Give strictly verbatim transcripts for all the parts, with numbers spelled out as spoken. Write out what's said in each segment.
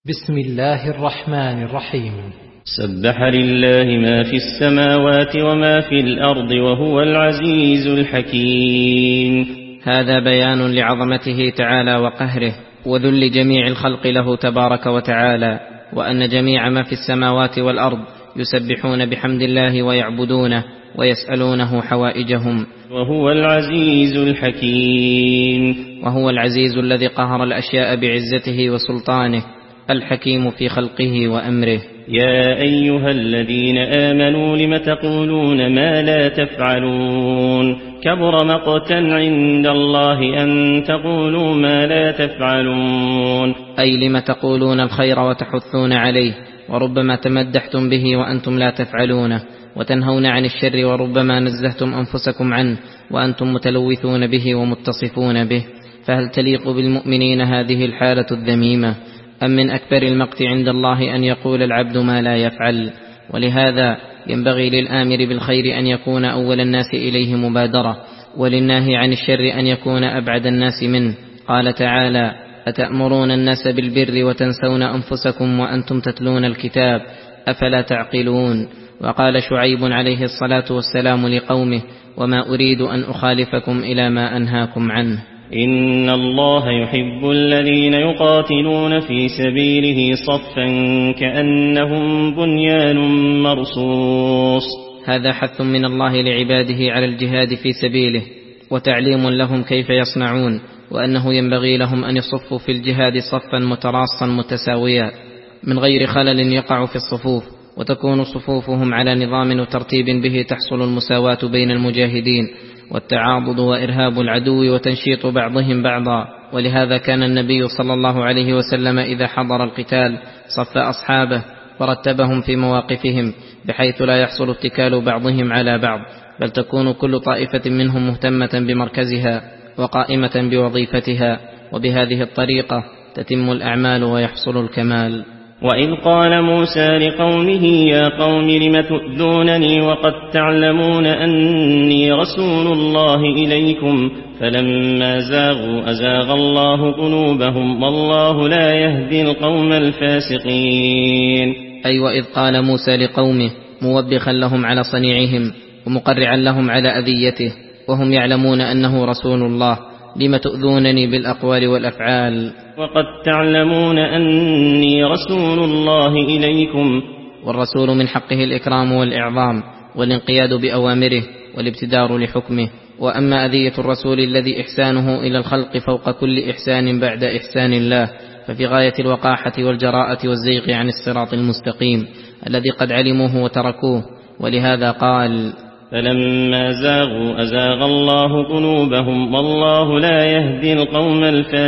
بسم الله الرحمن الرحيم. سبح لله ما في السماوات وما في الأرض وهو العزيز الحكيم. هذا بيان لعظمته تعالى وقهره وذل جميع الخلق له تبارك وتعالى، وأن جميع ما في السماوات والأرض يسبحون بحمد الله ويعبدونه ويسألونه حوائجهم. وهو العزيز الحكيم. وهو العزيز الذي قهر الأشياء بعزته وسلطانه، الحكيم في خلقه وأمره. يا أيها الذين آمنوا لم تقولون ما لا تفعلون، كبر مقتا عند الله أن تقولوا ما لا تفعلون. أي لم تقولون الخير وتحثون عليه، وربما تمدحتم به وأنتم لا تفعلونه، وتنهون عن الشر وربما نزهتم أنفسكم عنه وأنتم متلوثون به ومتصفون به. فهل تليق بالمؤمنين هذه الحالة الذميمة؟ أم من أكبر المقت عند الله أن يقول العبد ما لا يفعل؟ ولهذا ينبغي للآمر بالخير أن يكون أول الناس إليه مبادرة، وللناهي عن الشر أن يكون أبعد الناس منه. قال تعالى: أتأمرون الناس بالبر وتنسون أنفسكم وأنتم تتلون الكتاب أفلا تعقلون. وقال شعيب عليه الصلاة والسلام لقومه: وما أريد أن أخالفكم إلى ما أنهاكم عنه. إن الله يحب الذين يقاتلون في سبيله صفا كأنهم بنيان مرصوص. هذا حث من الله لعباده على الجهاد في سبيله، وتعليم لهم كيف يصنعون، وأنه ينبغي لهم أن يصفوا في الجهاد صفا متراصا متساويا من غير خلل يقع في الصفوف، وتكون صفوفهم على نظام وترتيب به تحصل المساواة بين المجاهدين، والتعاضد وإرهاب العدو وتنشيط بعضهم بعضا. ولهذا كان النبي صلى الله عليه وسلم إذا حضر القتال صف أصحابه ورتبهم في مواقفهم، بحيث لا يحصل اتكال بعضهم على بعض، بل تكون كل طائفة منهم مهتمة بمركزها وقائمة بوظيفتها، وبهذه الطريقة تتم الأعمال ويحصل الكمال. وإذ قال موسى لقومه: يا قوم لم تؤذونني وقد تعلمون أني رسول الله إليكم، فلما زاغوا أزاغ الله قلوبهم والله لا يهدي القوم الفاسقين. أي وإذ قال موسى لقومه موبخا لهم على صنيعهم ومقرعا لهم على أذيته، وهم يعلمون أنه رسول الله: لم تؤذونني بالأقوال والأفعال وقد تعلمون أني رسول الله إليكم. والرسول من حقه الإكرام والإعظام والانقياد بأوامره والابتدار لحكمه. وأما أذية الرسول الذي إحسانه إلى الخلق فوق كل إحسان بعد إحسان الله، ففي غاية الوقاحة والجراءة والزيغ عن الصراط المستقيم الذي قد علموه وتركوه. ولهذا قال: فلما زاغوا أزاغ الله قلوبهم والله لا يهدي القوم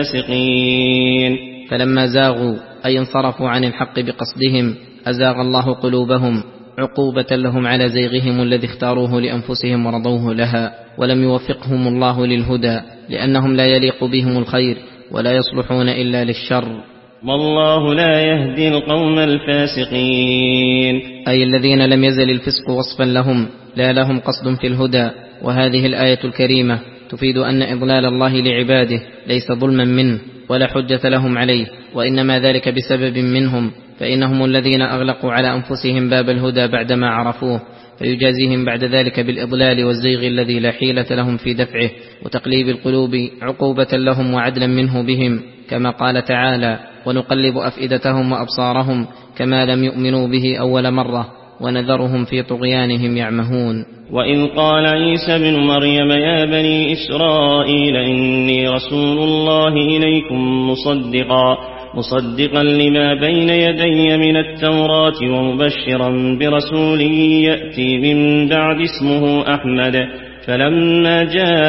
الفاسقين. فلما زاغوا أي انصرفوا عن الحق بقصدهم أزاغ الله قلوبهم، عقوبة لهم على زيغهم الذي اختاروه لأنفسهم ورضوه لها، ولم يوفقهم الله للهدى، لأنهم لا يليق بهم الخير ولا يصلحون إلا للشر. والله لا يهدي القوم الفاسقين. أي الذين لم يزل الفسق وصفا لهم، لا لهم قصد في الهدى. وهذه الآية الكريمة تفيد أن إضلال الله لعباده ليس ظلما منه ولا حجة لهم عليه، وإنما ذلك بسبب منهم، فإنهم الذين أغلقوا على أنفسهم باب الهدى بعدما عرفوه، فيجازيهم بعد ذلك بالإضلال والزيغ الذي لا حيلة لهم في دفعه، وتقليب القلوب عقوبة لهم وعدلا منه بهم، كما قال تعالى: ونقلب أفئدتهم وأبصارهم كما لم يؤمنوا به أول مرة ونذرهم في طغيانهم يعمهون. وإذ قال عيسى بن مريم: يا بني إسرائيل إني رسول الله إليكم مصدقا مصدقا لما بين يدي من التوراة ومبشرا برسول يأتي من بعد اسمه أحمد. فلما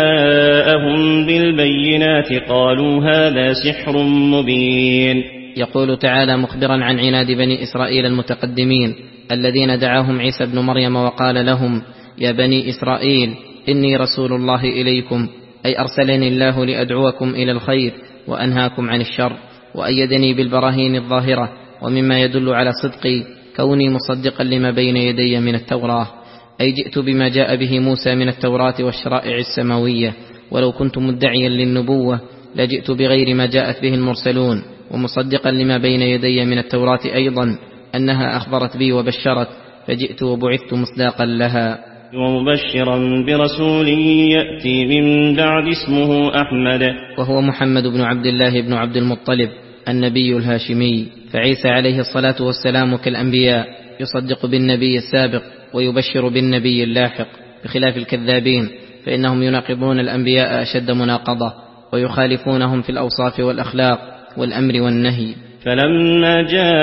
جاءهم بالبينات قالوا هذا سحر مبين. يقول تعالى مخبرا عن عناد بني إسرائيل المتقدمين الذين دعاهم عيسى بن مريم وقال لهم: يا بني إسرائيل إني رسول الله إليكم، أي أرسلني الله لأدعوكم إلى الخير وأنهاكم عن الشر، وأيدني بالبراهين الظاهرة، ومما يدل على صدقي كوني مصدقا لما بين يدي من التوراة، أي جئت بما جاء به موسى من التوراة والشرائع السماوية. ولو كنت مدعيا للنبوة لجئت بغير ما جاءت به المرسلون، ومصدقا لما بين يدي من التوراة أيضا أنها أخبرت بي وبشرت، فجئت وبعثت مصداقا لها. ومبشرا برسول يأتي من بعد اسمه أحمد، وهو محمد بن عبد الله بن عبد المطلب النبي الهاشمي. فعيسى عليه الصلاة والسلام كالأنبياء يصدق بالنبي السابق ويبشر بالنبي اللاحق، بخلاف الكذابين فإنهم يناقضون الأنبياء أشد مناقضة ويخالفونهم في الأوصاف والأخلاق والأمر والنهي. فلما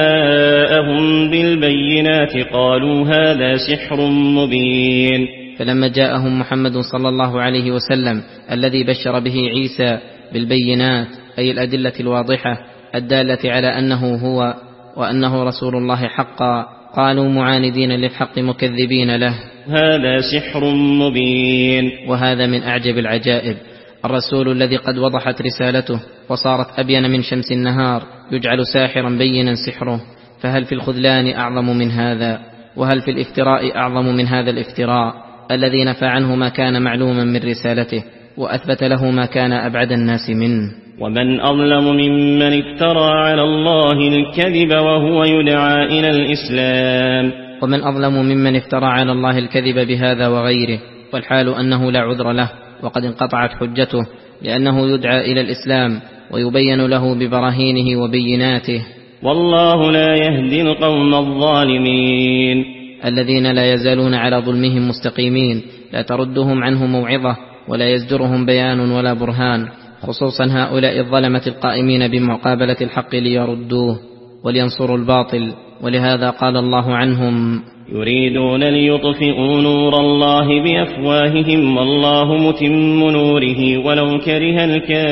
جاءهم بالبينات قالوا هذا سحر مبين. فلما جاءهم محمد صلى الله عليه وسلم الذي بشر به عيسى بالبينات، أي الأدلة الواضحة الدالة على أنه هو وأنه رسول الله حقا، قالوا معاندين للحق مكذبين له هذا سحر مبين. وهذا من أعجب العجائب، الرسول الذي قد وضحت رسالته وصارت أبين من شمس النهار يجعل ساحرا بينا سحره، فهل في الخذلان أعظم من هذا؟ وهل في الافتراء أعظم من هذا الافتراء الذي نفى عنه ما كان معلوما من رسالته وأثبت له ما كان أبعد الناس منه؟ ومن أظلم ممن افترى على الله الكذب وهو يدعى إلى الإسلام. ومن أظلم ممن افترى على الله الكذب بهذا وغيره، والحال أنه لا عذر له وقد انقطعت حجته، لأنه يدعى إلى الإسلام ويبين له ببراهينه وبيناته. والله لا يهدي القوم الظالمين. الذين لا يزالون على ظلمهم مستقيمين، لا تردهم عنه موعظة ولا يزجرهم بيان ولا برهان، خصوصا هؤلاء الظلمة القائمين بمقابلة الحق ليردوه ولينصروا الباطل. ولهذا قال الله عنهم يريدون ليطفئوا نور الله بأفواههم والله متم نوره ولو كره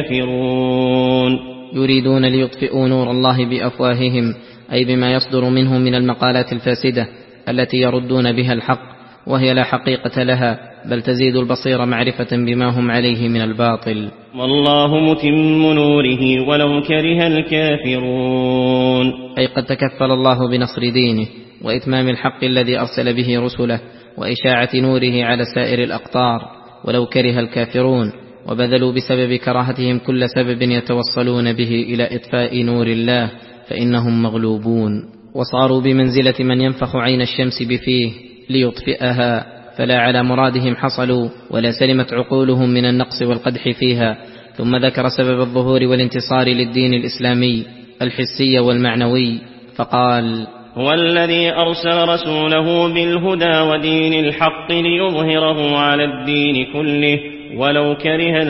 الكافرون. يريدون ليطفئوا نور الله بأفواههم، أي بما يصدر منه من المقالات الفاسدة التي يردون بها الحق، وهي لا حقيقة لها بل تزيد البصير معرفة بما هم عليه من الباطل. والله متم نوره ولو كره الكافرون. أي قد تكفل الله بنصر دينه وإتمام الحق الذي أرسل به رسله وإشاعة نوره على سائر الأقطار ولو كره الكافرون، وبذلوا بسبب كراهتهم كل سبب يتوصلون به إلى إطفاء نور الله، فإنهم مغلوبون، وصاروا بمنزلة من ينفخ عين الشمس بفيه ليطفئها، فلا على مرادهم حصلوا ولا سلمت عقولهم من النقص والقدح فيها. ثم ذكر سبب الظهور والانتصار للدين الإسلامي الحسي والمعنوي فقال هو الذي أرسل رسوله بالهدى ودين الحق ليظهره على الدين كله ولو كره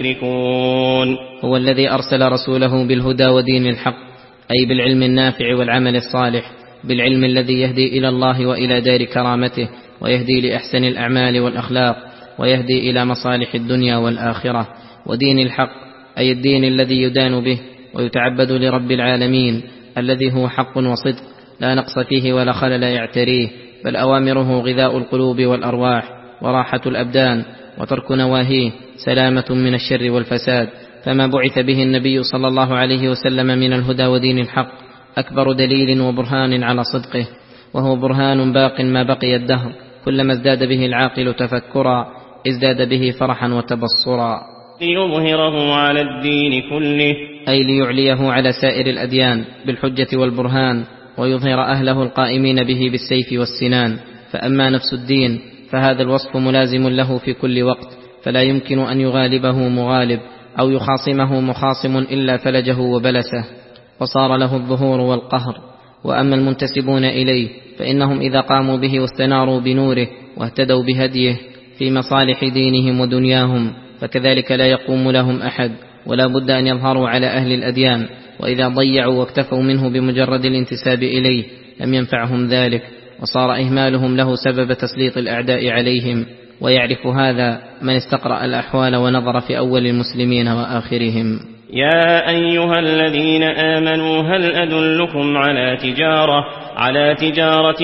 المشركون. هو الذي أرسل رسوله بالهدى ودين الحق، أي بالعلم النافع والعمل الصالح، بالعلم الذي يهدي إلى الله وإلى دار كرامته، ويهدي لأحسن الأعمال والأخلاق، ويهدي إلى مصالح الدنيا والآخرة، ودين الحق أي الدين الذي يدان به ويتعبد لرب العالمين الذي هو حق وصدق لا نقص فيه ولا خلل يعتريه، بل أوامره غذاء القلوب والأرواح وراحة الأبدان، وترك نواهيه سلامة من الشر والفساد. فما بعث به النبي صلى الله عليه وسلم من الهدى ودين الحق أكبر دليل وبرهان على صدقه، وهو برهان باق ما بقي الدهر، كلما ازداد به العاقل تفكرا ازداد به فرحا وتبصرا. ليظهره على الدين كله، أي ليعليه على سائر الأديان بالحجة والبرهان، ويظهر أهله القائمين به بالسيف والسنان. فأما نفس الدين فهذا الوصف ملازم له في كل وقت، فلا يمكن أن يغالبه مغالب أو يخاصمه مخاصم إلا فلجه وبلسه، وصار له الظهور والقهر. وأما المنتسبون إليه فإنهم إذا قاموا به واستناروا بنوره واهتدوا بهديه في مصالح دينهم ودنياهم فكذلك لا يقوم لهم أحد، ولا بد أن يظهروا على أهل الأديان، وإذا ضيعوا واكتفوا منه بمجرد الانتساب إليه لم ينفعهم ذلك، وصار إهمالهم له سبب تسليط الأعداء عليهم. ويعرف هذا من استقرأ الأحوال ونظر في أول المسلمين وآخرهم. يا أيها الذين آمنوا هل أدلكم على تجارة على تجارة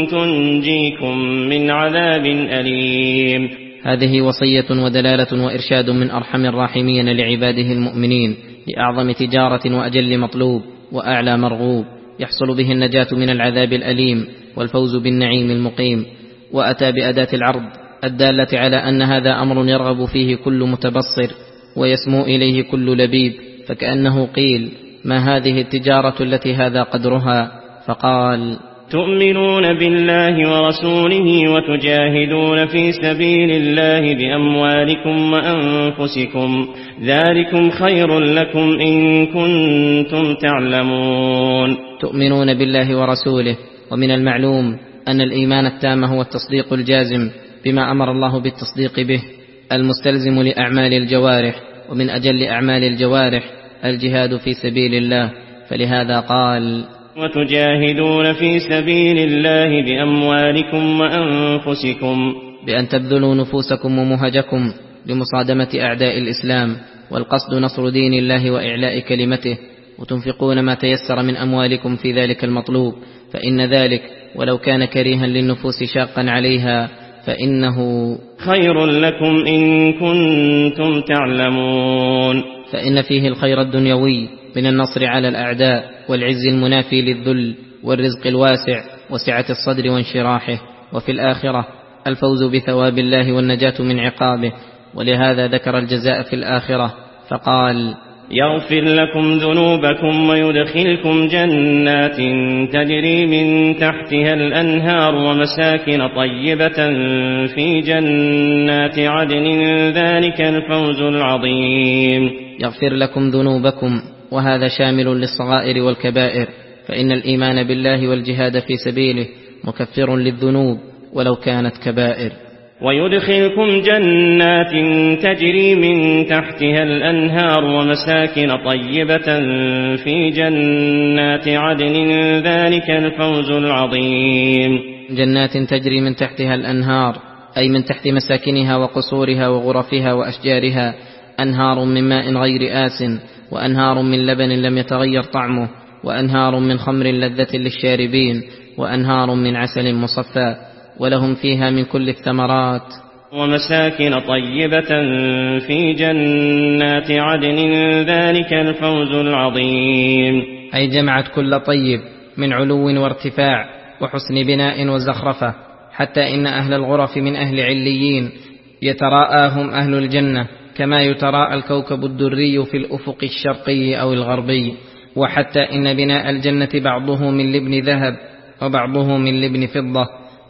تنجيكم من عذاب أليم. هذه وصية ودلالة وإرشاد من أرحم الراحمين لعباده المؤمنين لأعظم تجارة وأجل مطلوب وأعلى مرغوب يحصل به النجاة من العذاب الأليم والفوز بالنعيم المقيم. وأتى بأداة العرض الدالة على أن هذا أمر يرغب فيه كل متبصر ويسمو إليه كل لبيب، فكأنه قيل ما هذه التجارة التي هذا قدرها؟ فقال: تؤمنون بالله ورسوله وتجاهدون في سبيل الله بأموالكم وأنفسكم، ذلكم خير لكم إن كنتم تعلمون. تؤمنون بالله ورسوله، ومن المعلوم أن الإيمان التام هو التصديق الجازم بما أمر الله بالتصديق به، المستلزم لأعمال الجوارح، ومن أجل أعمال الجوارح الجهاد في سبيل الله، فلهذا قال: وتجاهدون في سبيل الله بأموالكم وأنفسكم، بأن تبذلوا نفوسكم ومهجكم لمصادمة أعداء الإسلام، والقصد نصر دين الله وإعلاء كلمته، وتنفقون ما تيسر من أموالكم في ذلك المطلوب، فإن ذلك ولو كان كريها للنفوس شاقا عليها فإنه خير لكم إن كنتم تعلمون. فإن فيه الخير الدنيوي من النصر على الأعداء، والعز المنافي للذل، والرزق الواسع، وسعة الصدر وانشراحه، وفي الآخرة الفوز بثواب الله والنجاة من عقابه. ولهذا ذكر الجزاء في الآخرة فقال: يغفر لكم ذنوبكم ويدخلكم جنات تجري من تحتها الأنهار ومساكن طيبة في جنات عدن، ذلك الفوز العظيم. يغفر لكم ذنوبكم، وهذا شامل للصغائر والكبائر، فإن الإيمان بالله والجهاد في سبيله مكفر للذنوب ولو كانت كبائر. ويدخلكم جنات تجري من تحتها الأنهار ومساكن طيبة في جنات عدن، ذلك الفوز العظيم. جنات تجري من تحتها الأنهار، أي من تحت مساكنها وقصورها وغرفها وأشجارها، أنهار من ماء غير آس، وأنهار من لبن لم يتغير طعمه، وأنهار من خمر لذة للشاربين، وأنهار من عسل مصفى، ولهم فيها من كل الثمرات. ومساكن طيبة في جنات عدن، ذلك الفوز العظيم. أي جمعت كل طيب من علو وارتفاع وحسن بناء وزخرفة، حتى إن أهل الغرف من أهل عليين يتراءاهم أهل الجنة كما يتراءى الكوكب الدري في الأفق الشرقي أو الغربي. وحتى إن بناء الجنة بعضه من لبن ذهب وبعضه من لبن فضة،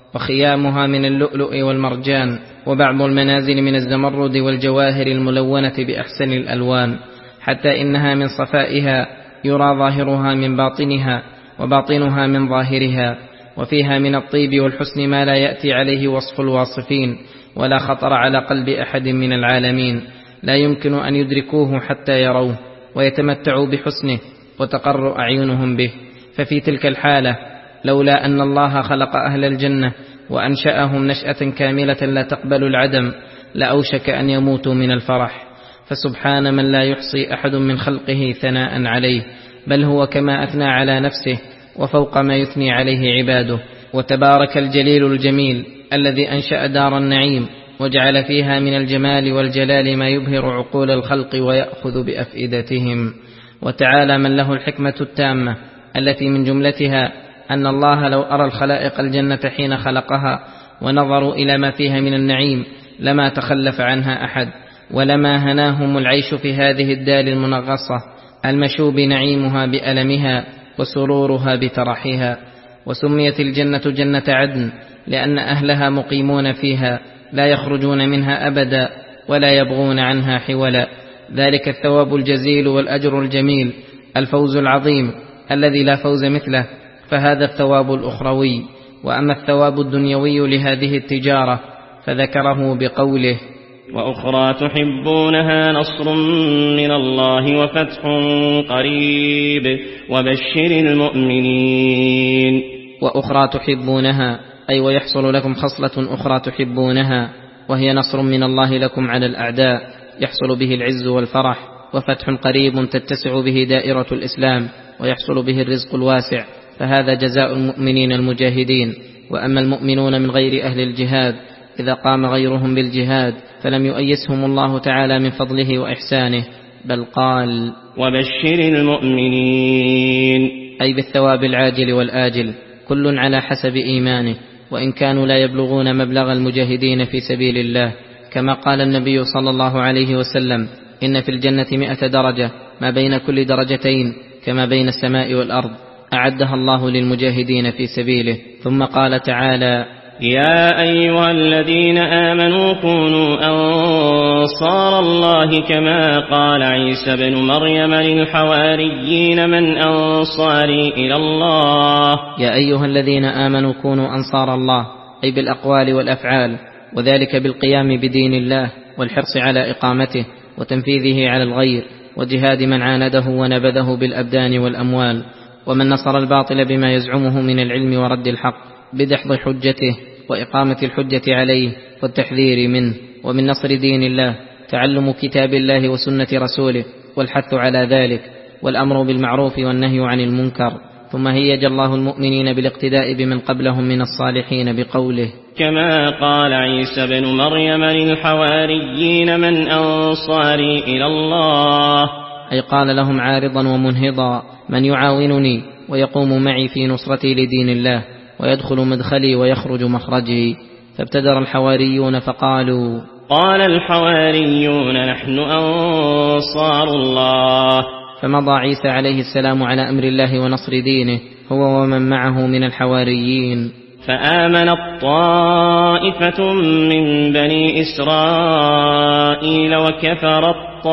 وخيامها من اللؤلؤ والمرجان، وبعض المنازل من الزمرد والجواهر الملونة بأحسن الألوان، حتى إنها من صفائها يرى ظاهرها من باطنها وباطنها من ظاهرها. وفيها من الطيب والحسن ما لا يأتي عليه وصف الواصفين، ولا خطر على قلب أحد من العالمين، لا يمكن أن يدركوه حتى يروه ويتمتعوا بحسنه وتقر أعينهم به. ففي تلك الحالة لولا أن الله خلق أهل الجنة وأنشأهم نشأة كاملة لا تقبل العدم لأوشك أن يموتوا من الفرح. فسبحان من لا يحصي أحد من خلقه ثناء عليه، بل هو كما أثنى على نفسه وفوق ما يثني عليه عباده. وتبارك الجليل الجميل الذي أنشأ دار النعيم وجعل فيها من الجمال والجلال ما يبهر عقول الخلق ويأخذ بأفئدتهم. وتعالى من له الحكمة التامة التي من جملتها أن الله لو أرى الخلائق الجنة حين خلقها ونظروا إلى ما فيها من النعيم لما تخلف عنها أحد، ولما هناهم العيش في هذه الدار المنغصة المشوب نعيمها بألمها وسرورها بترحها. وسميت الجنة جنة عدن لأن أهلها مقيمون فيها لا يخرجون منها أبدا ولا يبغون عنها حولا. ذلك الثواب الجزيل والأجر الجميل، الفوز العظيم الذي لا فوز مثله، فهذا الثواب الأخروي. وأما الثواب الدنيوي لهذه التجارة فذكره بقوله: وأخرى تحبونها نصر من الله وفتح قريب وبشر المؤمنين. وأخرى تحبونها أي ويحصل لكم خصلة أخرى تحبونها، وهي نصر من الله لكم على الأعداء يحصل به العز والفرح، وفتح قريب تتسع به دائرة الإسلام ويحصل به الرزق الواسع، فهذا جزاء المؤمنين المجاهدين. وأما المؤمنون من غير أهل الجهاد إذا قام غيرهم بالجهاد فلم يؤيسهم الله تعالى من فضله وإحسانه، بل قال: وبشر المؤمنين، أي بالثواب العاجل والآجل، كل على حسب إيمانه، وإن كانوا لا يبلغون مبلغ المجاهدين في سبيل الله، كما قال النبي صلى الله عليه وسلم: إن في الجنة مئة درجة، ما بين كل درجتين كما بين السماء والأرض أعدها الله للمجاهدين في سبيله. ثم قال تعالى: يا أيها الذين آمنوا كونوا أنصار الله كما قال عيسى بن مريم للحواريين من أنصاري إلى الله. يا أيها الذين آمنوا كونوا أنصار الله، أي بالأقوال والأفعال، وذلك بالقيام بدين الله والحرص على إقامته وتنفيذه على الغير، وجهاد من عانده ونبذه بالأبدان والأموال، ومن نصر الباطل بما يزعمه من العلم ورد الحق بدحض حجته وإقامة الحجة عليه والتحذير منه. ومن نصر دين الله تعلم كتاب الله وسنة رسوله والحث على ذلك، والأمر بالمعروف والنهي عن المنكر. ثم هيج الله المؤمنين بالاقتداء بمن قبلهم من الصالحين بقوله: كما قال عيسى بن مريم للحواريين من أنصاري إلى الله، أي قال لهم عارضا ومنهضا: من يعاونني ويقوم معي في نصرتي لدين الله ويدخل مدخلي ويخرج مخرجي. فابتدر الحواريون فقالوا: قال الحواريون نحن أنصار الله. فمضى عيسى عليه السلام على أمر الله ونصر دينه هو ومن معه من الحواريين. فآمنت طائفة من بني إسرائيل وكفرت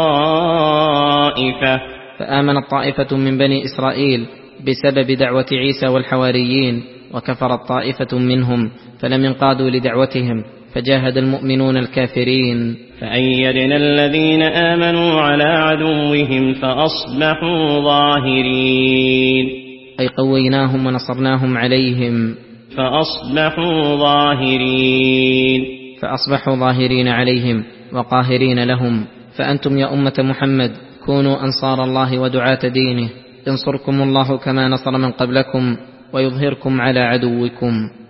طائفة فآمنت طائفة من بني إسرائيل بسبب دعوة عيسى والحواريين، وكفرت طائفة منهم فلم ينقادوا لدعوتهم، فجاهد المؤمنون الكافرين. فأيدنا الذين آمنوا على عدوهم فأصبحوا ظاهرين، أي قويناهم ونصرناهم عليهم. فأصبحوا ظاهرين فأصبحوا ظاهرين عليهم وقاهرين لهم. فأنتم يا أمة محمد كونوا أنصار الله ودعاة دينه، ينصركم الله كما نصر من قبلكم ويظهركم على عدوكم.